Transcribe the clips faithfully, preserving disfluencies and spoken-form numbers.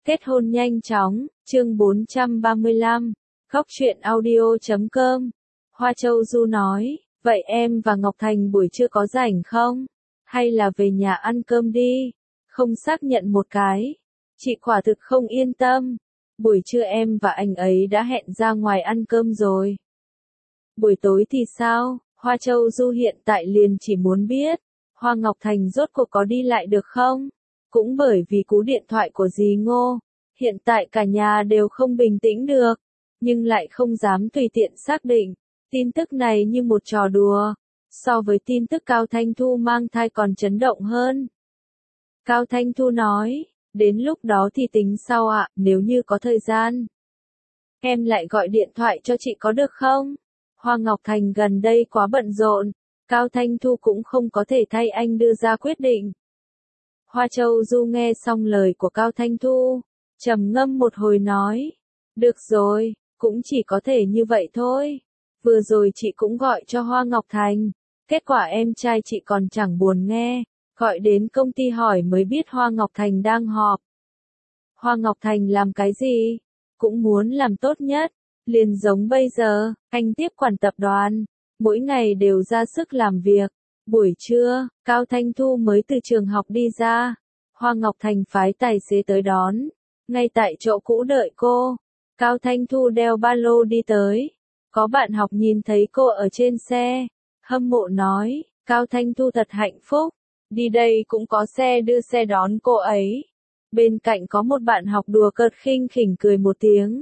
Kết hôn nhanh chóng, chương bốn trăm ba mươi lăm, khóc chuyện audio chấm com. Hoa Châu Du nói, vậy em và Ngọc Thành buổi trưa có rảnh không? Hay là về nhà ăn cơm đi? Không xác nhận một cái. Chị quả thực không yên tâm. Buổi trưa em và anh ấy đã hẹn ra ngoài ăn cơm rồi. Buổi tối thì sao? Hoa Châu Du hiện tại liền chỉ muốn biết, Hoa Ngọc Thành rốt cuộc có đi lại được không? Cũng bởi vì cú điện thoại của dì Ngô, hiện tại cả nhà đều không bình tĩnh được, nhưng lại không dám tùy tiện xác định. Tin tức này như một trò đùa, so với tin tức Cao Thanh Thu mang thai còn chấn động hơn. Cao Thanh Thu nói, đến lúc đó thì tính sau ạ, nếu như có thời gian. Em lại gọi điện thoại cho chị có được không? Hoa Ngọc Thành gần đây quá bận rộn, Cao Thanh Thu cũng không có thể thay anh đưa ra quyết định. Hoa Châu Du nghe xong lời của Cao Thanh Thu, trầm ngâm một hồi nói, được rồi, cũng chỉ có thể như vậy thôi. Vừa rồi chị cũng gọi cho Hoa Ngọc Thành, kết quả em trai chị còn chẳng buồn nghe, gọi đến công ty hỏi mới biết Hoa Ngọc Thành đang họp. Hoa Ngọc Thành làm cái gì? Cũng muốn làm tốt nhất, liền giống bây giờ, anh tiếp quản tập đoàn, mỗi ngày đều ra sức làm việc. Buổi trưa, Cao Thanh Thu mới từ trường học đi ra, Hoa Ngọc Thành phái tài xế tới đón, ngay tại chỗ cũ đợi cô. Cao Thanh Thu đeo ba lô đi tới, có bạn học nhìn thấy cô ở trên xe, hâm mộ nói, Cao Thanh Thu thật hạnh phúc, đi đây cũng có xe đưa xe đón cô ấy. Bên cạnh có một bạn học đùa cợt khinh khỉnh cười một tiếng.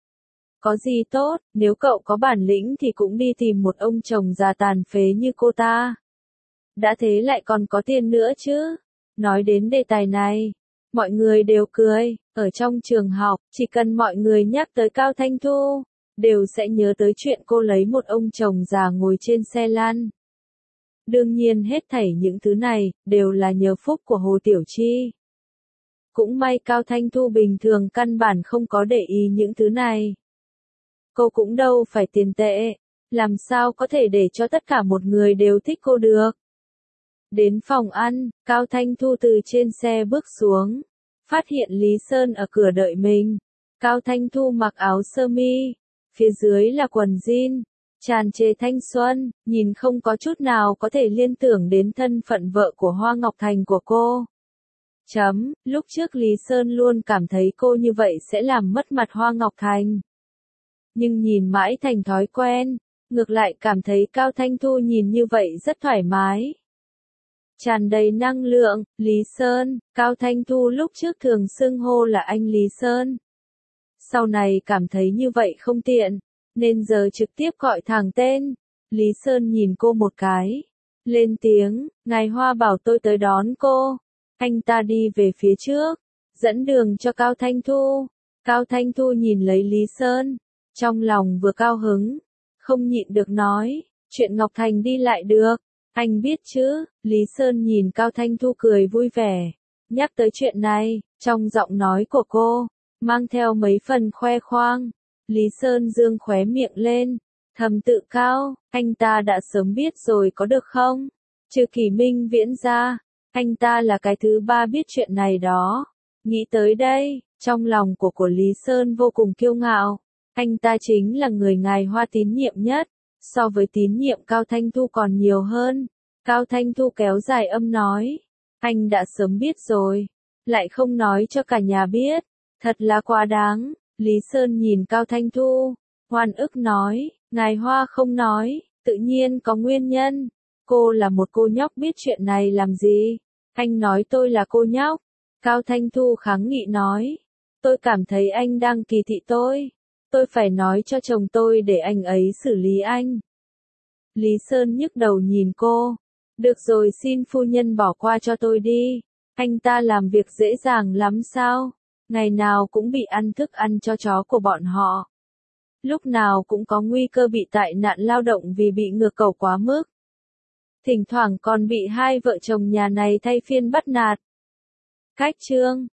Có gì tốt, nếu cậu có bản lĩnh thì cũng đi tìm một ông chồng già tàn phế như cô ta. Đã thế lại còn có tiền nữa chứ. Nói đến đề tài này, mọi người đều cười, ở trong trường học, chỉ cần mọi người nhắc tới Cao Thanh Thu, đều sẽ nhớ tới chuyện cô lấy một ông chồng già ngồi trên xe lăn. Đương nhiên hết thảy những thứ này, đều là nhờ phúc của Hồ Tiểu Chi. Cũng may Cao Thanh Thu bình thường căn bản không có để ý những thứ này. Cô cũng đâu phải tiền tệ, làm sao có thể để cho tất cả một người đều thích cô được. Đến phòng ăn, Cao Thanh Thu từ trên xe bước xuống, phát hiện Lý Sơn ở cửa đợi mình. Cao Thanh Thu mặc áo sơ mi, phía dưới là quần jean, tràn trề thanh xuân, nhìn không có chút nào có thể liên tưởng đến thân phận vợ của Hoa Ngọc Thành của cô. Chấm, lúc trước Lý Sơn luôn cảm thấy cô như vậy sẽ làm mất mặt Hoa Ngọc Thành. Nhưng nhìn mãi thành thói quen, ngược lại cảm thấy Cao Thanh Thu nhìn như vậy rất thoải mái. Tràn đầy năng lượng, Lý Sơn, Cao Thanh Thu lúc trước thường xưng hô là anh Lý Sơn. Sau này cảm thấy như vậy không tiện, nên giờ trực tiếp gọi thẳng tên. Lý Sơn nhìn cô một cái, lên tiếng, ngài Hoa bảo tôi tới đón cô. Anh ta đi về phía trước, dẫn đường cho Cao Thanh Thu. Cao Thanh Thu nhìn lấy Lý Sơn, trong lòng vừa cao hứng, không nhịn được nói, chuyện Ngọc Thành đi lại được, anh biết chứ. Lý Sơn nhìn Cao Thanh Thu cười vui vẻ, nhắc tới chuyện này, trong giọng nói của cô, mang theo mấy phần khoe khoang. Lý Sơn dương khóe miệng lên, thầm tự cao, anh ta đã sớm biết rồi có được không? Trừ Kỷ Minh Viễn ra, anh ta là cái thứ ba biết chuyện này đó. Nghĩ tới đây, trong lòng của của Lý Sơn vô cùng kiêu ngạo. Anh ta chính là người ngài Hoa tín nhiệm nhất, so với tín nhiệm Cao Thanh Thu còn nhiều hơn. Cao Thanh Thu kéo dài âm nói, anh đã sớm biết rồi, lại không nói cho cả nhà biết, thật là quá đáng. Lý Sơn nhìn Cao Thanh Thu, oan ức nói, ngài Hoa không nói, tự nhiên có nguyên nhân. Cô là một cô nhóc biết chuyện này làm gì? Anh nói tôi là cô nhóc. Cao Thanh Thu kháng nghị nói, tôi cảm thấy anh đang kỳ thị tôi. Tôi phải nói cho chồng tôi để anh ấy xử lý anh. Lý Sơn nhức đầu nhìn cô. Được rồi, xin phu nhân bỏ qua cho tôi đi. Anh ta làm việc dễ dàng lắm sao? Ngày nào cũng bị ăn thức ăn cho chó của bọn họ. Lúc nào cũng có nguy cơ bị tai nạn lao động vì bị ngược cầu quá mức. Thỉnh thoảng còn bị hai vợ chồng nhà này thay phiên bắt nạt. Cách chương